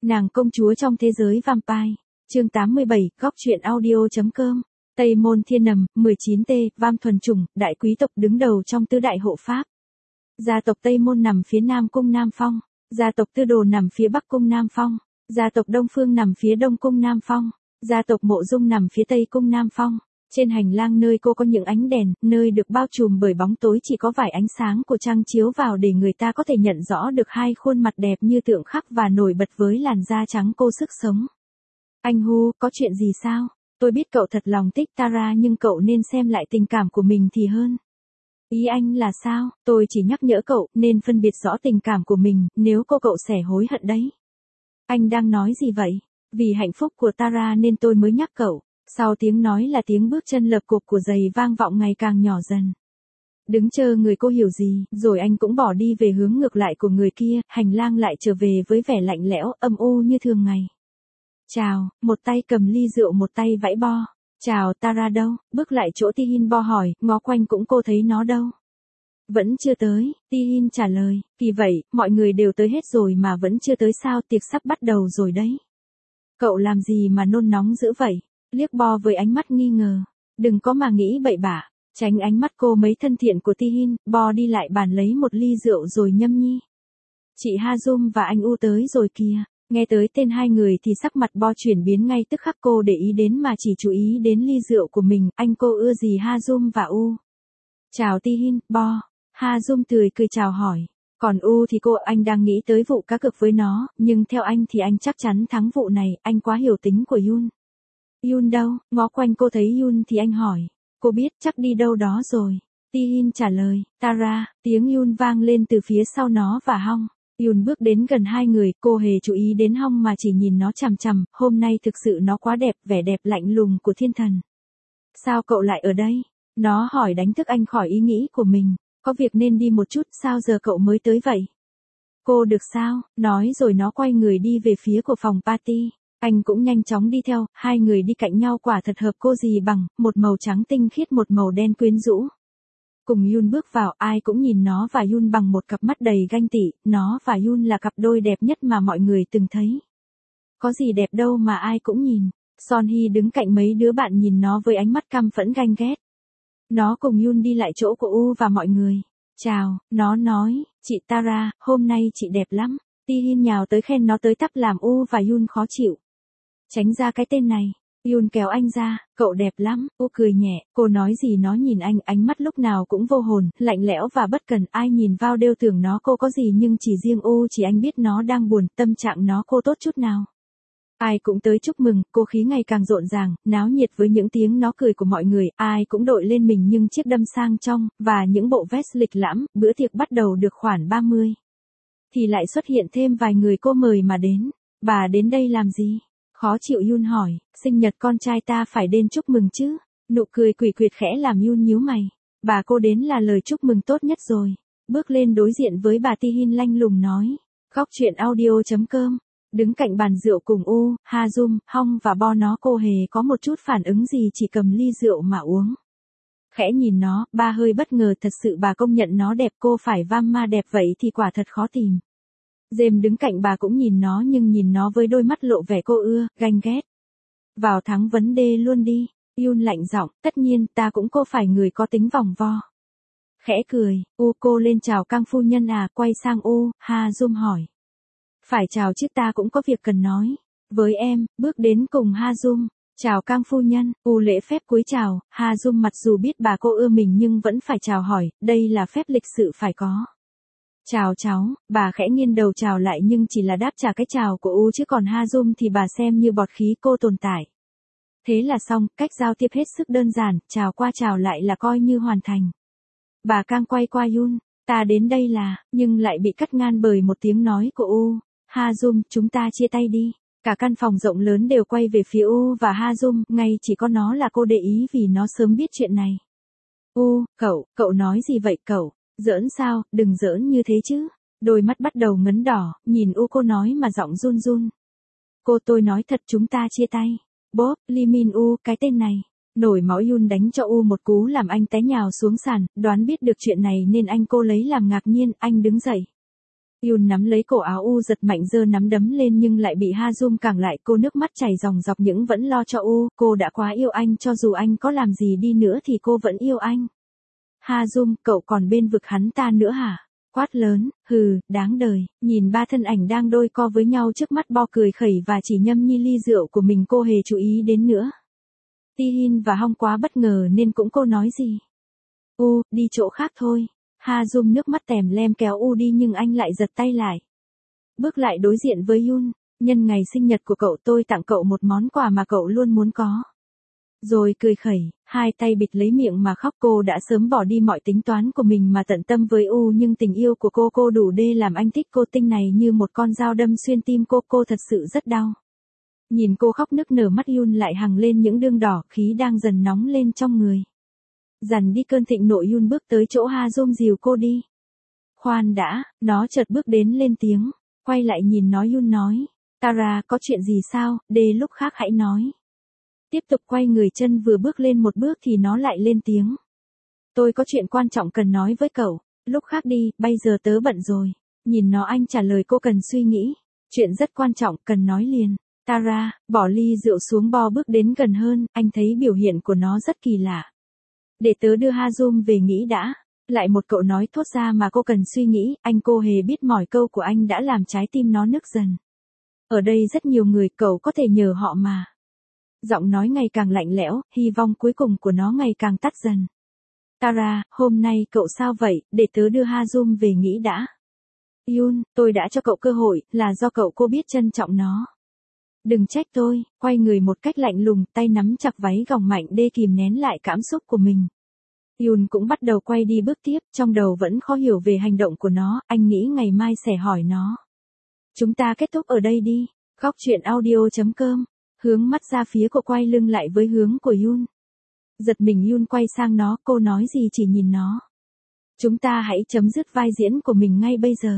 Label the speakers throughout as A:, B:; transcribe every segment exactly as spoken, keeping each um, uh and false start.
A: Nàng công chúa trong thế giới vampire. Chương tám mươi bảy, góc truyện audio.com. Tây Môn Thiên Nầm, mười chín T, Vam thuần chủng, đại quý tộc đứng đầu trong tứ đại hộ pháp. Gia tộc Tây Môn nằm phía Nam cung Nam Phong, gia tộc Tư Đồ nằm phía Bắc cung Nam Phong, gia tộc Đông Phương nằm phía Đông cung Nam Phong, gia tộc Mộ Dung nằm phía Tây cung Nam Phong. Trên hành lang nơi cô có những ánh đèn, nơi được bao trùm bởi bóng tối chỉ có vài ánh sáng của trăng chiếu vào để người ta có thể nhận rõ được hai khuôn mặt đẹp như tượng khắc và nổi bật với làn da trắng cô sức sống. Anh Hu, có chuyện gì sao? Tôi biết cậu thật lòng thích Tara nhưng cậu nên xem lại tình cảm của mình thì hơn. Ý anh là sao? Tôi chỉ nhắc nhở cậu nên phân biệt rõ tình cảm của mình, nếu cô cậu sẽ hối hận đấy. Anh đang nói gì vậy? Vì hạnh phúc của Tara nên tôi mới nhắc cậu. Sau tiếng nói là tiếng bước chân lợp cộp của giày vang vọng ngày càng nhỏ dần. Đứng chờ người cô hiểu gì, rồi anh cũng bỏ đi về hướng ngược lại của người kia, hành lang lại trở về với vẻ lạnh lẽo, âm u như thường ngày. Chào, một tay cầm ly rượu một tay vẫy bo. Chào, Tara đâu? Bước lại chỗ Tihin bo hỏi, ngó quanh cũng cô thấy nó đâu? Vẫn chưa tới, Tihin trả lời, vì vậy, mọi người đều tới hết rồi mà vẫn chưa tới sao, tiệc sắp bắt đầu rồi đấy. Cậu làm gì mà nôn nóng dữ vậy? Liếc bo với ánh mắt nghi ngờ. Đừng có mà nghĩ bậy bạ. Tránh ánh mắt cô mấy thân thiện của Tihin, bo đi lại bàn lấy một ly rượu rồi nhâm nhi. Chị Hazum và anh U tới rồi kìa. Nghe tới tên hai người thì sắc mặt bo chuyển biến ngay tức khắc, cô để ý đến mà chỉ chú ý đến ly rượu của mình. Anh cô ưa gì Hazum và U? Chào Tihin, bo. Hazum tươi cười chào hỏi. Còn U thì cô, anh đang nghĩ tới vụ cá cược với nó, nhưng theo anh thì anh chắc chắn thắng vụ này, anh quá hiểu tính của Yun. Yun đâu? Ngó quanh cô thấy Yun thì anh hỏi. Cô biết chắc đi đâu đó rồi. Tihin trả lời. Tara, tiếng Yun vang lên từ phía sau nó và Hong. Yun bước đến gần hai người, cô hề chú ý đến Hong mà chỉ nhìn nó chằm chằm, hôm nay thực sự nó quá đẹp, vẻ đẹp lạnh lùng của thiên thần. Sao cậu lại ở đây? Nó hỏi đánh thức anh khỏi ý nghĩ của mình. Có việc nên đi một chút, sao giờ cậu mới tới vậy? Cô được sao? Nói rồi nó quay người đi về phía của phòng party. Anh cũng nhanh chóng đi theo, hai người đi cạnh nhau quả thật hợp cô gì bằng, một màu trắng tinh khiết một màu đen quyến rũ. Cùng Yun bước vào, ai cũng nhìn nó và Yun bằng một cặp mắt đầy ganh tị, nó và Yun là cặp đôi đẹp nhất mà mọi người từng thấy. Có gì đẹp đâu mà ai cũng nhìn. Son Hee đứng cạnh mấy đứa bạn nhìn nó với ánh mắt căm phẫn ganh ghét. Nó cùng Yun đi lại chỗ của U và mọi người. Chào, nó nói, chị Tara, hôm nay chị đẹp lắm. Tihin nhào tới khen nó tới tấp làm U và Yun khó chịu. Tránh ra cái tên này. Yun kéo anh ra, cậu đẹp lắm. U cười nhẹ, cô nói gì nó nhìn anh, ánh mắt lúc nào cũng vô hồn, lạnh lẽo và bất cần. Ai nhìn vào đều tưởng nó cô có gì nhưng chỉ riêng U chỉ anh biết nó đang buồn, tâm trạng nó cô tốt chút nào. Ai cũng tới chúc mừng, cô khí ngày càng rộn ràng, náo nhiệt với những tiếng nó cười của mọi người, ai cũng đội lên mình nhưng chiếc đầm sang trong, và những bộ vest lịch lãm, bữa tiệc bắt đầu được khoảng ba mươi. Thì lại xuất hiện thêm vài người cô mời mà đến. Bà đến đây làm gì? Khó chịu Yun hỏi, sinh nhật con trai ta phải đến chúc mừng chứ. Nụ cười quỷ quyệt khẽ làm Yun nhíu mày. Bà cô đến là lời chúc mừng tốt nhất rồi. Bước lên đối diện với bà Tihin lanh lùng nói. Góc truyện audio.com. Đứng cạnh bàn rượu cùng U, Hazum, Hong và Bo nó cô hề có một chút phản ứng gì chỉ cầm ly rượu mà uống. Khẽ nhìn nó, ba hơi bất ngờ thật sự bà công nhận nó đẹp, cô phải vam ma đẹp vậy thì quả thật khó tìm. James đứng cạnh bà cũng nhìn nó nhưng nhìn nó với đôi mắt lộ vẻ cô ưa, ganh ghét. Vào thẳng vấn đề luôn đi. Yun lạnh giọng, tất nhiên ta cũng cô phải người có tính vòng vo. Khẽ cười, U cô lên chào Cang phu nhân à, quay sang U, Hazum hỏi. Phải chào chứ ta cũng có việc cần nói. Với em, bước đến cùng Hazum. Chào Cang phu nhân, U lễ phép cúi chào, Hazum mặc dù biết bà cô ưa mình nhưng vẫn phải chào hỏi, đây là phép lịch sự phải có. Chào cháu, bà khẽ nghiêng đầu chào lại nhưng chỉ là đáp trả cái chào của U chứ còn Hazum thì bà xem như bọt khí cô tồn tại. Thế là xong, cách giao tiếp hết sức đơn giản, chào qua chào lại là coi như hoàn thành. Bà Cang quay qua Yun, ta đến đây là, nhưng lại bị cắt ngang bởi một tiếng nói của U. Hazum, chúng ta chia tay đi. Cả căn phòng rộng lớn đều quay về phía U và Hazum, ngay chỉ có nó là cô để ý vì nó sớm biết chuyện này. U, cậu, cậu nói gì vậy cậu? Giỡn sao, đừng giỡn như thế chứ. Đôi mắt bắt đầu ngấn đỏ, nhìn U cô nói mà giọng run run. Cô tôi nói thật chúng ta chia tay. Bob, Lee Min U, cái tên này. Nổi máu Yun đánh cho U một cú làm anh té nhào xuống sàn, đoán biết được chuyện này nên anh cô lấy làm ngạc nhiên, anh đứng dậy. Yun nắm lấy cổ áo U giật mạnh giơ nắm đấm lên nhưng lại bị Ha Jung cản lại, cô nước mắt chảy ròng rọc nhưng vẫn lo cho U, cô đã quá yêu anh, cho dù anh có làm gì đi nữa thì cô vẫn yêu anh. Ha Jung, cậu còn bên vực hắn ta nữa hả? Quát lớn, hừ, đáng đời, nhìn ba thân ảnh đang đôi co với nhau trước mắt Bo cười khẩy và chỉ nhâm nhi ly rượu của mình cô hề chú ý đến nữa. Tihin và Hong quá bất ngờ nên cũng cô nói gì. U, đi chỗ khác thôi. Ha Jung nước mắt tèm lem kéo U đi nhưng anh lại giật tay lại. Bước lại đối diện với Yun, nhân ngày sinh nhật của cậu tôi tặng cậu một món quà mà cậu luôn muốn có. Rồi cười khẩy, hai tay bịt lấy miệng mà khóc, cô đã sớm bỏ đi mọi tính toán của mình mà tận tâm với U nhưng tình yêu của cô cô đủ để làm anh thích cô tinh này như một con dao đâm xuyên tim cô, cô thật sự rất đau. Nhìn cô khóc nức nở mắt Yun lại hằng lên những đương đỏ, khí đang dần nóng lên trong người. Dằn đi cơn thịnh nộ Yun bước tới chỗ Ha Jung dìu cô đi. Khoan đã, nó chợt bước đến lên tiếng, quay lại nhìn nó Yun nói, Tara có chuyện gì sao, để lúc khác hãy nói. Tiếp tục quay người chân vừa bước lên một bước thì nó lại lên tiếng. Tôi có chuyện quan trọng cần nói với cậu, lúc khác đi, bây giờ tớ bận rồi. Nhìn nó anh trả lời cô cần suy nghĩ, chuyện rất quan trọng, cần nói liền. Tara, bỏ ly rượu xuống Bo bước đến gần hơn, anh thấy biểu hiện của nó rất kỳ lạ. Để tớ đưa Ha Jung về nghĩ đã. Lại một cậu nói thốt ra mà cô cần suy nghĩ, anh cô hề biết mỏi câu của anh đã làm trái tim nó nức dần. Ở đây rất nhiều người, cậu có thể nhờ họ mà. Giọng nói ngày càng lạnh lẽo, hy vọng cuối cùng của nó ngày càng tắt dần. Tara, hôm nay cậu sao vậy, để tớ đưa Ha Jung về nghĩ đã. Yun, tôi đã cho cậu cơ hội, là do cậu cô biết trân trọng nó. Đừng trách tôi, quay người một cách lạnh lùng, tay nắm chặt váy gòng mạnh để kìm nén lại cảm xúc của mình. Yun cũng bắt đầu quay đi bước tiếp, trong đầu vẫn khó hiểu về hành động của nó, anh nghĩ ngày mai sẽ hỏi nó. Chúng ta kết thúc ở đây đi. Góc truyện audio chấm com. Hướng mắt ra phía cô quay lưng lại với hướng của Yun. Giật mình Yun quay sang nó, cô nói gì chỉ nhìn nó. Chúng ta hãy chấm dứt vai diễn của mình ngay bây giờ.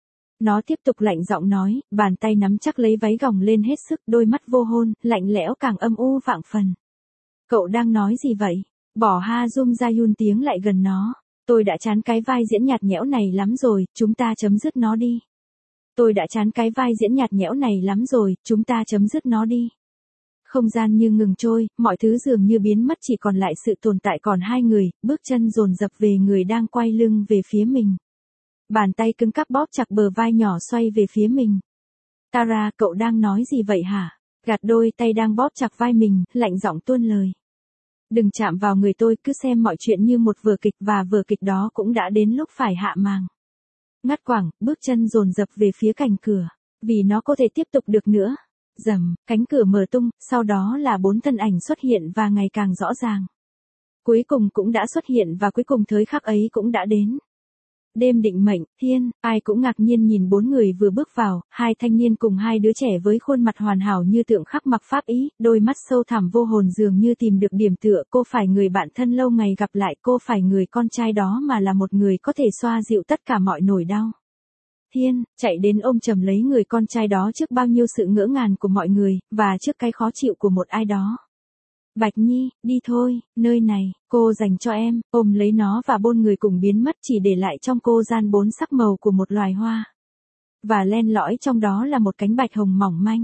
A: Nó tiếp tục lạnh giọng nói, bàn tay nắm chắc lấy váy gòng lên hết sức, đôi mắt vô hôn, lạnh lẽo càng âm u vạn phần. Cậu đang nói gì vậy? Bỏ Ha Jung ra Yun tiếng lại gần nó. Tôi đã chán cái vai diễn nhạt nhẽo này lắm rồi, chúng ta chấm dứt nó đi. Tôi đã chán cái vai diễn nhạt nhẽo này lắm rồi, chúng ta chấm dứt nó đi. Không gian như ngừng trôi, mọi thứ dường như biến mất chỉ còn lại sự tồn tại còn hai người, bước chân dồn dập về người đang quay lưng về phía mình. Bàn tay cứng cáp bóp chặt bờ vai nhỏ xoay về phía mình. Tara, cậu đang nói gì vậy hả? Gạt đôi tay đang bóp chặt vai mình, lạnh giọng tuôn lời. Đừng chạm vào người tôi, cứ xem mọi chuyện như một vở kịch và vở kịch đó cũng đã đến lúc phải hạ màn. Ngắt quãng, bước chân dồn dập về phía cạnh cửa, vì nó có thể tiếp tục được nữa. Rầm, cánh cửa mở tung, sau đó là bốn thân ảnh xuất hiện và ngày càng rõ ràng. Cuối cùng cũng đã xuất hiện và cuối cùng thời khắc ấy cũng đã đến. Đêm định mệnh, thiên, ai cũng ngạc nhiên nhìn bốn người vừa bước vào, hai thanh niên cùng hai đứa trẻ với khuôn mặt hoàn hảo như tượng khắc mặc pháp ý, đôi mắt sâu thẳm vô hồn dường như tìm được điểm tựa, cô phải người bạn thân lâu ngày gặp lại, cô phải người con trai đó mà là một người có thể xoa dịu tất cả mọi nỗi đau. Thiên, chạy đến ôm chầm lấy người con trai đó trước bao nhiêu sự ngỡ ngàng của mọi người, và trước cái khó chịu của một ai đó. Bạch Nhi, đi thôi, nơi này, cô dành cho em, ôm lấy nó và bôn người cùng biến mất chỉ để lại trong cô gian bốn sắc màu của một loài hoa. Và len lỏi trong đó là một cánh bạch hồng mỏng manh.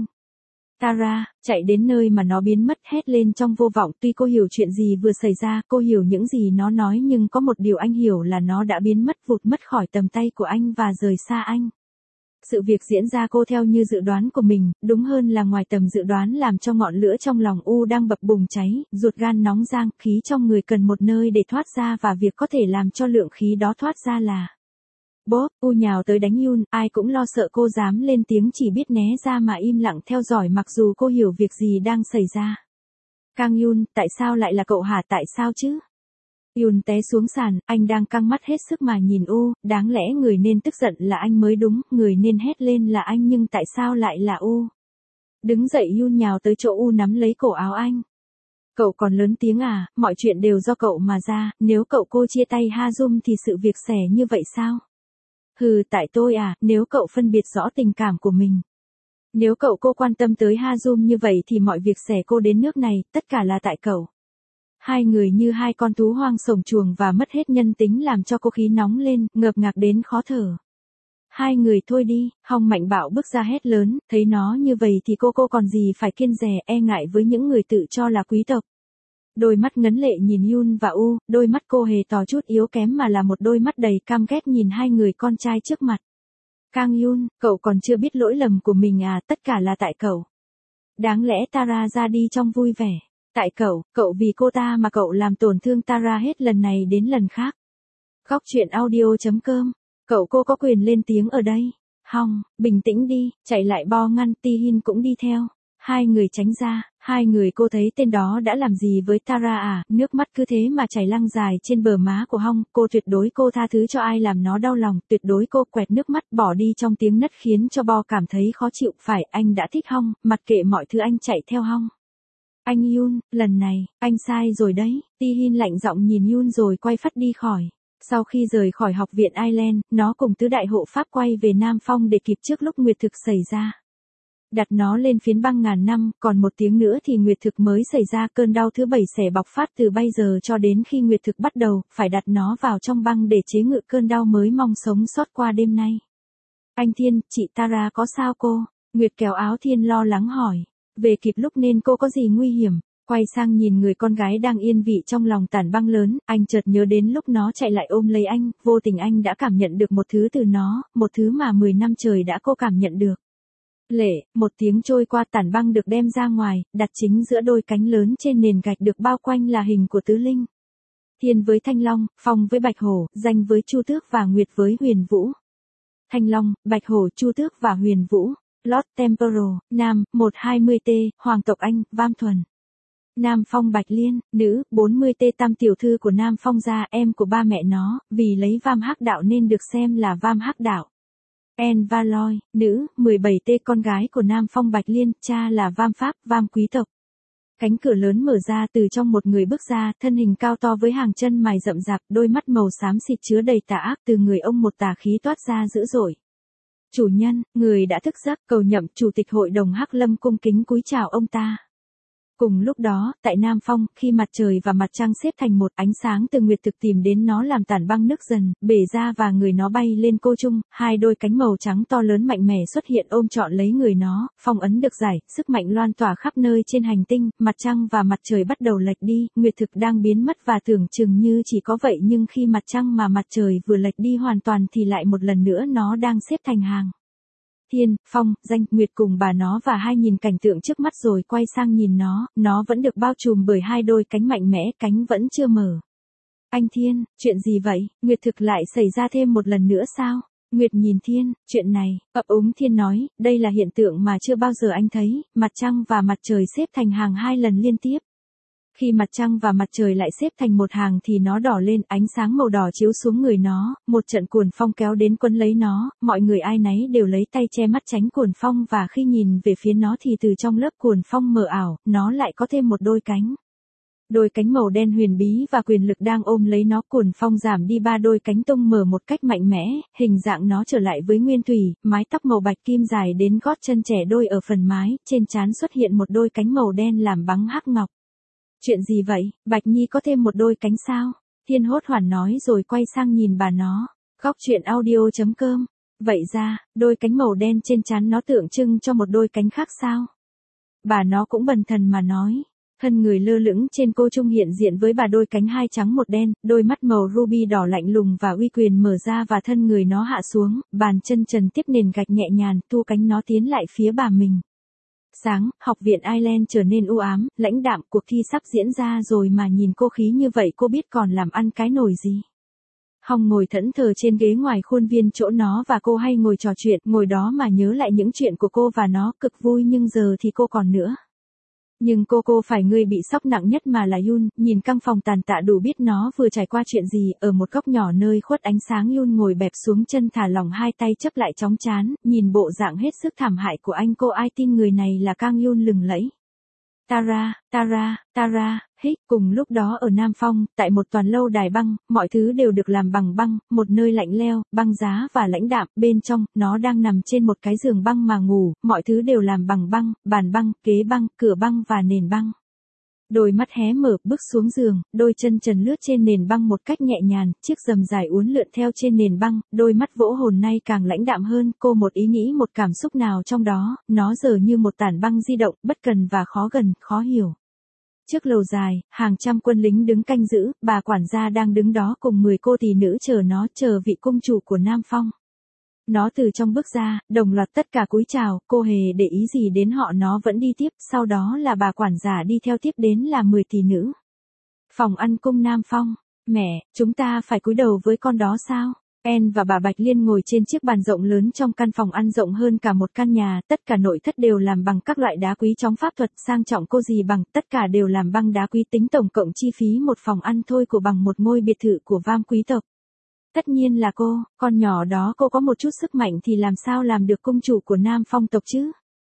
A: Tara, chạy đến nơi mà nó biến mất hét lên trong vô vọng, tuy cô hiểu chuyện gì vừa xảy ra, cô hiểu những gì nó nói nhưng có một điều anh hiểu là nó đã biến mất vụt mất khỏi tầm tay của anh và rời xa anh. Sự việc diễn ra cô theo như dự đoán của mình, đúng hơn là ngoài tầm dự đoán làm cho ngọn lửa trong lòng U đang bập bùng cháy, ruột gan nóng rang, khí trong người cần một nơi để thoát ra và việc có thể làm cho lượng khí đó thoát ra là bốp, U nhào tới đánh Yun, ai cũng lo sợ cô dám lên tiếng chỉ biết né ra mà im lặng theo dõi mặc dù cô hiểu việc gì đang xảy ra. Kang Yun, tại sao lại là cậu hả, tại sao chứ? Yun té xuống sàn, anh đang căng mắt hết sức mà nhìn U, đáng lẽ người nên tức giận là anh mới đúng, người nên hét lên là anh nhưng tại sao lại là U? Đứng dậy Yun nhào tới chỗ U nắm lấy cổ áo anh. Cậu còn lớn tiếng à, mọi chuyện đều do cậu mà ra, nếu cậu cô chia tay Ha Jung thì sự việc sẽ như vậy sao? Hừ, tại tôi à, nếu cậu phân biệt rõ tình cảm của mình. Nếu cậu cô quan tâm tới Ha Jung như vậy thì mọi việc sẽ cô đến nước này, tất cả là tại cậu. Hai người như hai con thú hoang sổng chuồng và mất hết nhân tính làm cho cô khí nóng lên, ngợp ngạc đến khó thở. Hai người thôi đi, Hong mạnh bạo bước ra hét lớn, thấy nó như vậy thì cô cô còn gì phải kiêng dè e ngại với những người tự cho là quý tộc. Đôi mắt ngấn lệ nhìn Yun và U, đôi mắt cô hề tỏ chút yếu kém mà là một đôi mắt đầy căm ghét nhìn hai người con trai trước mặt. Kang Yun, cậu còn chưa biết lỗi lầm của mình à, tất cả là tại cậu. Đáng lẽ Tara ra đi trong vui vẻ. Tại cậu, cậu vì cô ta mà cậu làm tổn thương Tara hết lần này đến lần khác. Góc truyện audio chấm com, cậu cô có quyền lên tiếng ở đây. Hong, bình tĩnh đi, chạy lại bo ngăn, Ti-hin cũng đi theo. Hai người tránh ra, hai người cô thấy tên đó đã làm gì với Tara à, nước mắt cứ thế mà chảy lăn dài trên bờ má của Hong, cô tuyệt đối cô tha thứ cho ai làm nó đau lòng, tuyệt đối cô quẹt nước mắt bỏ đi trong tiếng nấc khiến cho bo cảm thấy khó chịu, phải, anh đã thích Hong, mặc kệ mọi thứ anh chạy theo Hong. Anh Yun, lần này, anh sai rồi đấy, Ti-hin lạnh giọng nhìn Yun rồi quay phắt đi khỏi. Sau khi rời khỏi học viện Island, nó cùng tứ đại hộ pháp quay về Nam Phong để kịp trước lúc nguyệt thực xảy ra. Đặt nó lên phiến băng ngàn năm, còn một tiếng nữa thì nguyệt thực mới xảy ra, cơn đau thứ bảy sẽ bộc phát từ bây giờ cho đến khi nguyệt thực bắt đầu, phải đặt nó vào trong băng để chế ngự cơn đau mới mong sống sót qua đêm nay. Anh Thiên, chị Tara có sao cô? Nguyệt kéo áo Thiên lo lắng hỏi. Về kịp lúc nên cô có gì nguy hiểm? Quay sang nhìn người con gái đang yên vị trong lòng tảng băng lớn, anh chợt nhớ đến lúc nó chạy lại ôm lấy anh, vô tình anh đã cảm nhận được một thứ từ nó, một thứ mà mười năm trời đã cô cảm nhận được. Lệ, một tiếng trôi qua, tảng băng được đem ra ngoài, đặt chính giữa đôi cánh lớn trên nền gạch được bao quanh là hình của tứ linh. Thiên với Thanh Long, Phong với Bạch Hổ, Danh với Chu Tước và Nguyệt với Huyền Vũ. Thanh Long, Bạch Hổ, Chu Tước và Huyền Vũ. Lord Temporal, Nam, một trăm hai mươi T, Hoàng tộc Anh, Vam Thuần. Nam Phong Bạch Liên, nữ, bốn mươi T, tam tiểu thư của Nam Phong gia, em của ba mẹ nó, vì lấy Vam Hắc đạo nên được xem là Vam Hắc đạo. En Valoy, nữ, mười bảy T, con gái của Nam Phong Bạch Liên, cha là Vam Pháp, Vam quý tộc. Cánh cửa lớn mở ra, từ trong một người bước ra, thân hình cao to với hàng chân mày rậm rạp, đôi mắt màu xám xịt chứa đầy tà ác, từ người ông một tà khí toát ra dữ dội. Chủ nhân, người đã thức giấc, cầu nhậm, chủ tịch hội đồng Hắc Lâm cung kính cúi chào ông ta. Cùng lúc đó, tại Nam Phong, khi mặt trời và mặt trăng xếp thành một, ánh sáng từ nguyệt thực tìm đến nó làm tản băng nước dần, bể ra và người nó bay lên cô trung, hai đôi cánh màu trắng to lớn mạnh mẽ xuất hiện ôm trọn lấy người nó, phong ấn được giải, sức mạnh loan tỏa khắp nơi trên hành tinh, mặt trăng và mặt trời bắt đầu lệch đi, nguyệt thực đang biến mất và tưởng chừng như chỉ có vậy nhưng khi mặt trăng mà mặt trời vừa lệch đi hoàn toàn thì lại một lần nữa nó đang xếp thành hàng. Thiên, Phong, Danh, Nguyệt cùng bà nó và hai nhìn cảnh tượng trước mắt rồi quay sang nhìn nó, nó vẫn được bao trùm bởi hai đôi cánh mạnh mẽ, cánh vẫn chưa mở. Anh Thiên, chuyện gì vậy? Nguyệt thực lại xảy ra thêm một lần nữa sao? Nguyệt nhìn Thiên, chuyện này, ấp úng Thiên nói, đây là hiện tượng mà chưa bao giờ anh thấy, mặt trăng và mặt trời xếp thành hàng hai lần liên tiếp. Khi mặt trăng và mặt trời lại xếp thành một hàng thì nó đỏ lên, ánh sáng màu đỏ chiếu xuống người nó, một trận cuồng phong kéo đến quấn lấy nó, mọi người ai nấy đều lấy tay che mắt tránh cuồng phong và khi nhìn về phía nó thì từ trong lớp cuồng phong mờ ảo, nó lại có thêm một đôi cánh. Đôi cánh màu đen huyền bí và quyền lực đang ôm lấy nó, cuồng phong giảm đi, ba đôi cánh tung mở một cách mạnh mẽ, hình dạng nó trở lại với nguyên thủy, mái tóc màu bạch kim dài đến gót chân, trẻ đôi ở phần mái, trên trán xuất hiện một đôi cánh màu đen làm bắn hắc ngọc. Chuyện gì vậy, Bạch Nhi có thêm một đôi cánh sao? Thiên hốt hoảng nói rồi quay sang nhìn bà nó. Góc truyện audio chấm com. Vậy ra, đôi cánh màu đen trên trán nó tượng trưng cho một đôi cánh khác sao? Bà nó cũng bần thần mà nói. Thân người lơ lửng trên cô trung hiện diện với bà đôi cánh hai trắng một đen, đôi mắt màu ruby đỏ lạnh lùng và uy quyền mở ra và thân người nó hạ xuống, bàn chân trần tiếp nền gạch nhẹ nhàng, tu cánh nó tiến lại phía bà mình. Sáng, học viện Island trở nên u ám, lãnh đạm, cuộc thi sắp diễn ra rồi mà nhìn cô khí như vậy cô biết còn làm ăn cái nổi gì. Hong ngồi thẫn thờ trên ghế ngoài khuôn viên chỗ nó và cô hay ngồi trò chuyện, ngồi đó mà nhớ lại những chuyện của cô và nó, cực vui nhưng giờ thì cô còn nữa. Nhưng cô cô phải người bị sốc nặng nhất mà là Yun, nhìn căn phòng tàn tạ đủ biết nó vừa trải qua chuyện gì, ở một góc nhỏ nơi khuất ánh sáng Yun ngồi bẹp xuống chân thả lỏng hai tay chấp lại chóng chán, nhìn bộ dạng hết sức thảm hại của anh cô ai tin người này là Kang Yun lừng lẫy. Tara, Tara, Tara, hích, cùng lúc đó ở Nam Phong, tại một toàn lâu đài băng, mọi thứ đều được làm bằng băng, một nơi lạnh leo, băng giá và lãnh đạm, bên trong, nó đang nằm trên một cái giường băng mà ngủ, mọi thứ đều làm bằng băng, bàn băng, kế băng, cửa băng và nền băng. Đôi mắt hé mở, bước xuống giường, đôi chân trần lướt trên nền băng một cách nhẹ nhàng, chiếc rầm dài uốn lượn theo trên nền băng, đôi mắt vỗ hồn nay càng lãnh đạm hơn, cô một ý nghĩ một cảm xúc nào trong đó, nó giờ như một tảng băng di động, bất cần và khó gần, khó hiểu. Trước lầu dài, hàng trăm quân lính đứng canh giữ, bà quản gia đang đứng đó cùng mười cô tỷ nữ chờ nó, chờ vị cung chủ của Nam Phong. Nó từ trong bước ra, đồng loạt tất cả cúi chào, cô hề để ý gì đến họ, nó vẫn đi tiếp, sau đó là bà quản giả đi theo, tiếp đến là mười tỷ nữ. Phòng ăn cung Nam Phong, mẹ, chúng ta phải cúi đầu với con đó sao? En và bà Bạch Liên ngồi trên chiếc bàn rộng lớn trong căn phòng ăn rộng hơn cả một căn nhà, tất cả nội thất đều làm bằng các loại đá quý chóng pháp thuật sang trọng cô gì bằng, tất cả đều làm băng đá quý, tính tổng cộng chi phí một phòng ăn thôi của bằng một ngôi biệt thự của vam quý tộc. Tất nhiên là cô, con nhỏ đó cô có một chút sức mạnh thì làm sao làm được cung chủ của Nam Phong tộc chứ?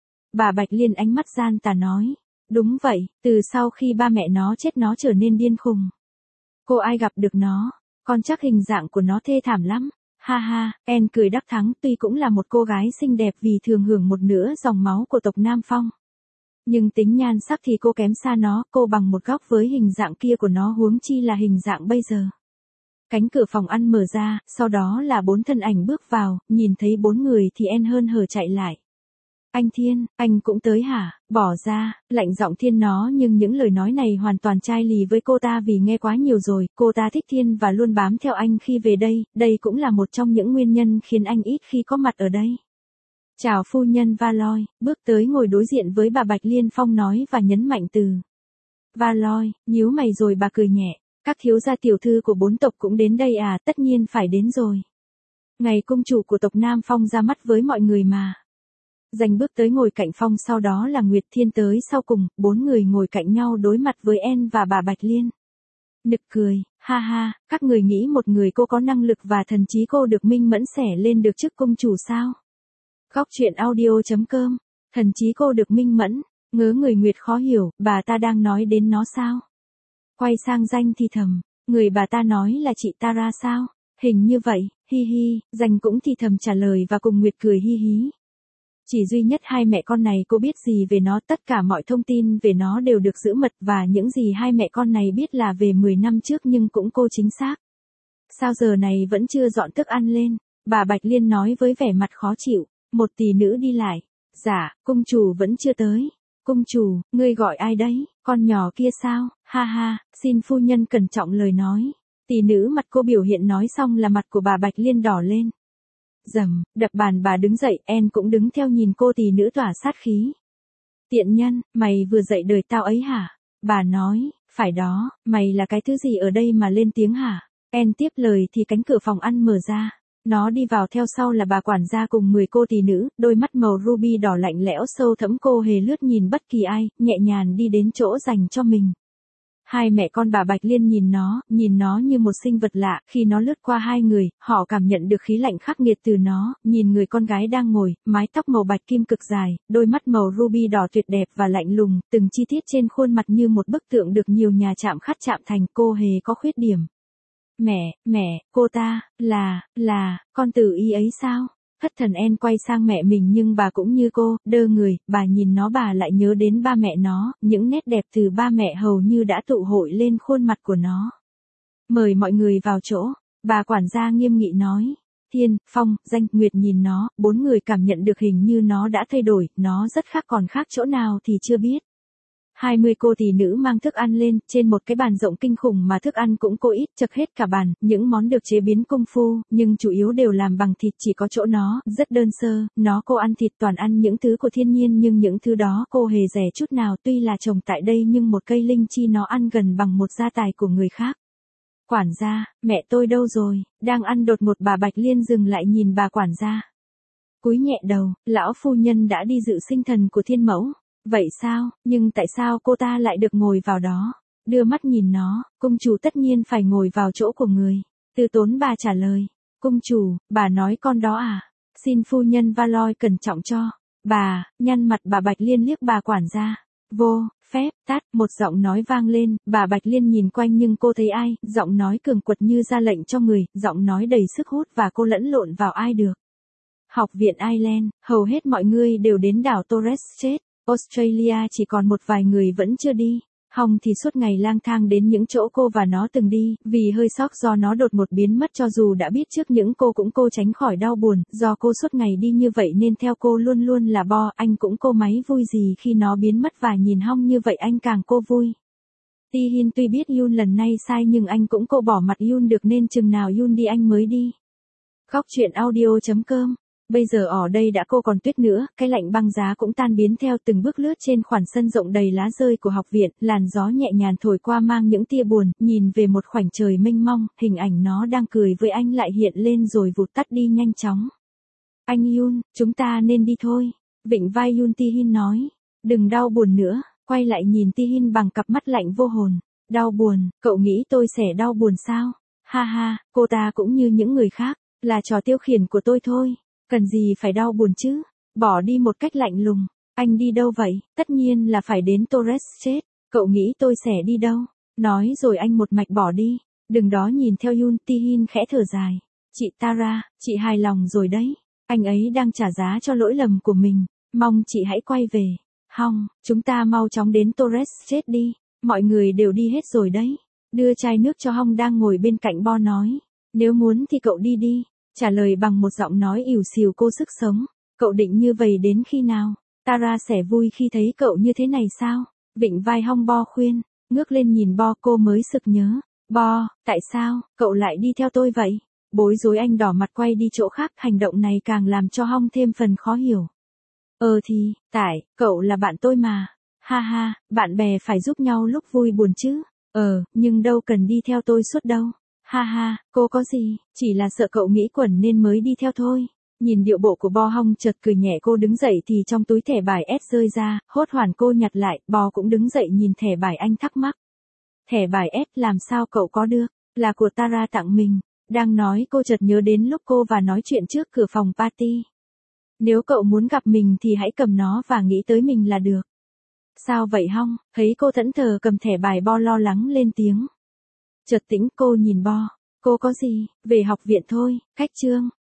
A: Bà Bạch Liên ánh mắt gian tà nói. Đúng vậy, từ sau khi ba mẹ nó chết nó trở nên điên khùng. Cô ai gặp được nó, con chắc hình dạng của nó thê thảm lắm. Ha ha, En cười đắc thắng, tuy cũng là một cô gái xinh đẹp vì thường hưởng một nửa dòng máu của tộc Nam Phong. Nhưng tính nhan sắc thì cô kém xa nó, cô bằng một góc với hình dạng kia của nó, huống chi là hình dạng bây giờ. Cánh cửa phòng ăn mở ra, sau đó là bốn thân ảnh bước vào, nhìn thấy bốn người thì En hơn hở chạy lại. Anh Thiên, anh cũng tới hả? Bỏ ra, lạnh giọng Thiên nó, nhưng những lời nói này hoàn toàn chai lì với cô ta vì nghe quá nhiều rồi, cô ta thích Thiên và luôn bám theo anh khi về đây, đây cũng là một trong những nguyên nhân khiến anh ít khi có mặt ở đây. Chào phu nhân Valois, bước tới ngồi đối diện với bà Bạch Liên Phong nói và nhấn mạnh từ. Valois, nhíu mày rồi bà cười nhẹ. Các thiếu gia tiểu thư của bốn tộc cũng đến đây à, tất nhiên phải đến rồi. Ngày cung chủ của tộc Nam Phong ra mắt với mọi người mà. Dành bước tới ngồi cạnh Phong, sau đó là Nguyệt Thiên tới sau cùng, bốn người ngồi cạnh nhau đối mặt với En và bà Bạch Liên. Nực cười, ha ha, các người nghĩ một người cô có năng lực và thần trí cô được minh mẫn xẻ lên được chức cung chủ sao? Góc truyện audio chấm com, thần trí cô được minh mẫn, ngớ người Nguyệt khó hiểu, bà ta đang nói đến nó sao? Quay sang Danh thì thầm, người bà ta nói là chị ta ra sao? Hình như vậy, hi hi, Danh cũng thì thầm trả lời và cùng Nguyệt cười hi hí. Chỉ duy nhất hai mẹ con này cô biết gì về nó, tất cả mọi thông tin về nó đều được giữ mật và những gì hai mẹ con này biết là về mười năm trước nhưng cũng cô chính xác. Sao giờ này vẫn chưa dọn thức ăn lên? Bà Bạch Liên nói với vẻ mặt khó chịu, một tỷ nữ đi lại. Dạ, cung chủ vẫn chưa tới. Cung chủ, ngươi gọi ai đấy, con nhỏ kia sao? Ha ha, xin phu nhân cẩn trọng lời nói. Tỷ nữ mặt cô biểu hiện nói xong là mặt của bà Bạch Liên đỏ lên. Dầm, đập bàn bà đứng dậy, En cũng đứng theo nhìn cô tỷ nữ tỏa sát khí. Tiện nhân, mày vừa dậy đời tao ấy hả? Bà nói, phải đó, mày là cái thứ gì ở đây mà lên tiếng hả? En tiếp lời thì cánh cửa phòng ăn mở ra. Nó đi vào, theo sau là bà quản gia cùng mười cô tỷ nữ, đôi mắt màu ruby đỏ lạnh lẽo sâu thẫm, cô hề lướt nhìn bất kỳ ai, nhẹ nhàng đi đến chỗ dành cho mình. Hai mẹ con bà Bạch Liên nhìn nó, nhìn nó như một sinh vật lạ, khi nó lướt qua hai người, họ cảm nhận được khí lạnh khắc nghiệt từ nó, nhìn người con gái đang ngồi, mái tóc màu bạch kim cực dài, đôi mắt màu ruby đỏ tuyệt đẹp và lạnh lùng, từng chi tiết trên khuôn mặt như một bức tượng được nhiều nhà chạm khắc chạm thành, cô hề có khuyết điểm. Mẹ, mẹ, cô ta, là, là, con tử y ấy sao? Thất thần En quay sang mẹ mình nhưng bà cũng như cô, đơ người, bà nhìn nó bà lại nhớ đến ba mẹ nó, những nét đẹp từ ba mẹ hầu như đã tụ hội lên khuôn mặt của nó. Mời mọi người vào chỗ, bà quản gia nghiêm nghị nói. Thiên, Phong, Danh, Nguyệt nhìn nó, bốn người cảm nhận được hình như nó đã thay đổi, nó rất khác, còn khác chỗ nào thì chưa biết. Hai mươi cô tỷ nữ mang thức ăn lên, trên một cái bàn rộng kinh khủng mà thức ăn cũng cô ít, chật hết cả bàn, những món được chế biến công phu, nhưng chủ yếu đều làm bằng thịt, chỉ có chỗ nó, rất đơn sơ, nó cô ăn thịt toàn ăn những thứ của thiên nhiên nhưng những thứ đó cô hề rẻ chút nào, tuy là trồng tại đây nhưng một cây linh chi nó ăn gần bằng một gia tài của người khác. Quản gia, mẹ tôi đâu rồi? Đang ăn đột ngột bà Bạch Liên dừng lại nhìn bà quản gia. Cúi nhẹ đầu, lão phu nhân đã đi dự sinh thần của thiên mẫu. Vậy sao, nhưng tại sao cô ta lại được ngồi vào đó? Đưa mắt nhìn nó, cung chủ tất nhiên phải ngồi vào chỗ của người. Từ Tốn bà trả lời. Cung chủ, bà nói con đó à? Xin phu nhân Valois cẩn trọng cho. Bà, nhăn mặt bà Bạch Liên liếc bà quản gia. Vô, phép, tát, một giọng nói vang lên, bà Bạch Liên nhìn quanh nhưng cô thấy ai, giọng nói cường quật như ra lệnh cho người, giọng nói đầy sức hút và cô lẫn lộn vào ai được. Học viện Ireland, hầu hết mọi người đều đến đảo Torres Strait. Australia chỉ còn một vài người vẫn chưa đi. Hong thì suốt ngày lang thang đến những chỗ cô và nó từng đi, vì hơi sốc do nó đột ngột biến mất cho dù đã biết trước những cô cũng cô tránh khỏi đau buồn, do cô suốt ngày đi như vậy nên theo cô luôn luôn là Bo, anh cũng cô máy vui gì khi nó biến mất và nhìn Hong như vậy anh càng cô vui. Ti-hin tuy biết Yoon lần này sai nhưng anh cũng cô bỏ mặt Yoon được nên chừng nào Yoon đi anh mới đi. Góc truyện audio chấm com. Bây giờ ở đây đã cô còn tuyết nữa, cái lạnh băng giá cũng tan biến theo từng bước lướt trên khoảng sân rộng đầy lá rơi của học viện, làn gió nhẹ nhàng thổi qua mang những tia buồn, nhìn về một khoảnh trời mênh mông, hình ảnh nó đang cười với anh lại hiện lên rồi vụt tắt đi nhanh chóng. Anh Yoon, chúng ta nên đi thôi. Vịnh vai Yoon Ti-hin nói. Đừng đau buồn nữa, quay lại nhìn Ti-hin bằng cặp mắt lạnh vô hồn. Đau buồn, cậu nghĩ tôi sẽ đau buồn sao? Ha ha, cô ta cũng như những người khác, là trò tiêu khiển của tôi thôi. Cần gì phải đau buồn chứ? Bỏ đi một cách lạnh lùng. Anh đi đâu vậy? Tất nhiên là phải đến Torres chết. Cậu nghĩ tôi sẽ đi đâu? Nói rồi anh một mạch bỏ đi. Đừng đó nhìn theo Yoon. Ti-hin khẽ thở dài. Chị Tara, chị hài lòng rồi đấy. Anh ấy đang trả giá cho lỗi lầm của mình. Mong chị hãy quay về. Hong, chúng ta mau chóng đến Torres chết đi. Mọi người đều đi hết rồi đấy. Đưa chai nước cho Hong đang ngồi bên cạnh Bo nói. Nếu muốn thì cậu đi đi. Trả lời bằng một giọng nói ỉu xìu cô sức sống. Cậu định như vậy đến khi nào? Tara sẽ vui khi thấy cậu như thế này sao? Vịnh vai Hong Bo khuyên. Ngước lên nhìn Bo cô mới sực nhớ. Bo, tại sao, cậu lại đi theo tôi vậy? Bối rối anh đỏ mặt quay đi chỗ khác. Hành động này càng làm cho Hong thêm phần khó hiểu. Ờ thì, tại, cậu là bạn tôi mà. Ha ha, bạn bè phải giúp nhau lúc vui buồn chứ. Ờ, nhưng đâu cần đi theo tôi suốt đâu. Ha ha, cô có gì, chỉ là sợ cậu nghĩ quẩn nên mới đi theo thôi. Nhìn điệu bộ của Bo Hong chợt cười nhẹ cô đứng dậy thì trong túi thẻ bài S rơi ra, hốt hoảng cô nhặt lại, Bo cũng đứng dậy nhìn thẻ bài anh thắc mắc. Thẻ bài S làm sao cậu có được, là của Tara tặng mình. Đang nói cô chợt nhớ đến lúc cô và nói chuyện trước cửa phòng party. Nếu cậu muốn gặp mình thì hãy cầm nó và nghĩ tới mình là được. Sao vậy Hong? Thấy cô thẫn thờ cầm thẻ bài Bo lo lắng lên tiếng. Chợt tĩnh cô nhìn Bo. Cô có gì, về học viện thôi, khách trương.